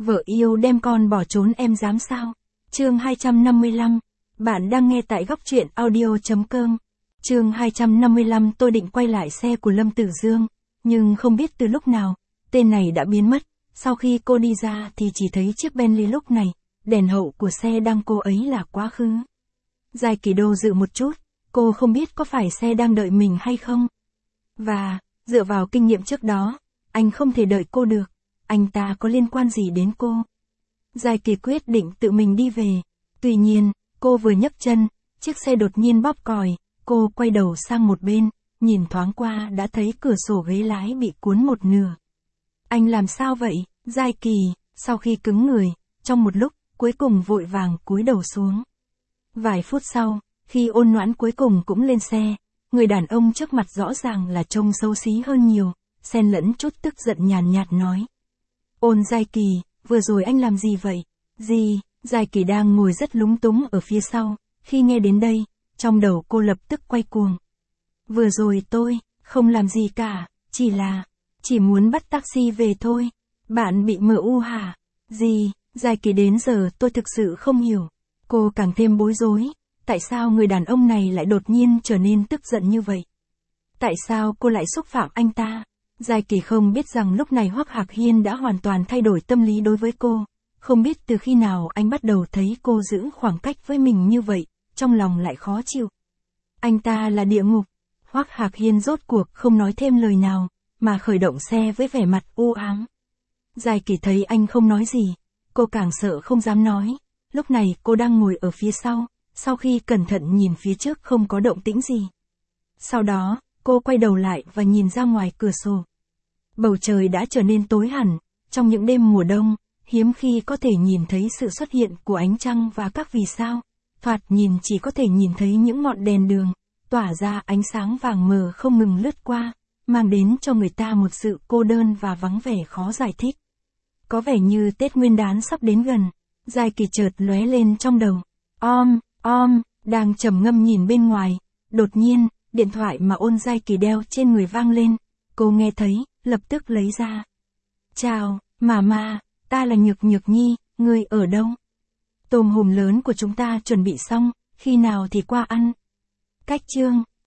Vợ yêu đem con bỏ trốn em dám sao? Chương 255. Bạn đang nghe tại góc truyện audio.com. Chương 255. Tôi định quay lại xe của Lâm Tử Dương, nhưng không biết từ lúc nào, tên này đã biến mất. Sau khi cô đi ra thì chỉ thấy chiếc Bentley lúc này, đèn hậu của xe đang cô ấy là quá khứ. Giai Kỳ do dự một chút, cô không biết có phải xe đang đợi mình hay không. Và, dựa vào kinh nghiệm trước đó, anh không thể đợi cô được, anh ta có liên quan gì đến cô. Giai Kỳ quyết định tự mình đi về. Tuy nhiên, cô vừa nhấc chân, chiếc xe đột nhiên bóp còi, cô quay đầu sang một bên, nhìn thoáng qua đã thấy cửa sổ ghế lái bị cuốn một nửa. Anh làm sao vậy? Giai Kỳ, sau khi cứng người, trong một lúc, cuối cùng vội vàng cúi đầu xuống. Vài phút sau, khi Ôn Noãn cuối cùng cũng lên xe, người đàn ông trước mặt rõ ràng là trông xấu xí hơn nhiều, xen lẫn chút tức giận nhàn nhạt nói. Giai Kỳ, vừa rồi anh làm gì vậy? Gì? Giai Kỳ đang ngồi rất lúng túng ở phía sau, khi nghe đến đây, trong đầu cô lập tức quay cuồng. Vừa rồi tôi, không làm gì cả, chỉ muốn bắt taxi về thôi. Bạn bị MU hả? Gì? Giai Kỳ đến giờ tôi thực sự không hiểu. Cô càng thêm bối rối, tại sao người đàn ông này lại đột nhiên trở nên tức giận như vậy? Tại sao cô lại xúc phạm anh ta? Giai Kỳ không biết rằng lúc này Hoắc Hạc Hiên đã hoàn toàn thay đổi tâm lý đối với cô, không biết từ khi nào anh bắt đầu thấy cô giữ khoảng cách với mình như vậy, trong lòng lại khó chịu. Anh ta là địa ngục. Hoắc Hạc Hiên rốt cuộc không nói thêm lời nào, mà khởi động xe với vẻ mặt u ám. Giai Kỳ thấy anh không nói gì, cô càng sợ không dám nói. Lúc này cô đang ngồi ở phía sau khi cẩn thận nhìn phía trước không có động tĩnh gì. Sau đó, cô quay đầu lại và nhìn ra ngoài cửa sổ. Bầu trời đã trở nên tối hẳn, trong những đêm mùa đông, hiếm khi có thể nhìn thấy sự xuất hiện của ánh trăng và các vì sao. Thoạt nhìn chỉ có thể nhìn thấy những ngọn đèn đường, tỏa ra ánh sáng vàng mờ không ngừng lướt qua, mang đến cho người ta một sự cô đơn và vắng vẻ khó giải thích. Có vẻ như Tết Nguyên đán sắp đến gần. Giai Kỳ chợt lóe lên trong đầu. Đang trầm ngâm nhìn bên ngoài. Đột nhiên, điện thoại mà Giai Kỳ đeo trên người vang lên. Cô nghe thấy, lập tức lấy ra. Chào, Mama, ta là Nhược Nhược Nhi, ngươi ở đâu? Tôm hùm lớn của chúng ta chuẩn bị xong, khi nào thì qua ăn? Cách chương.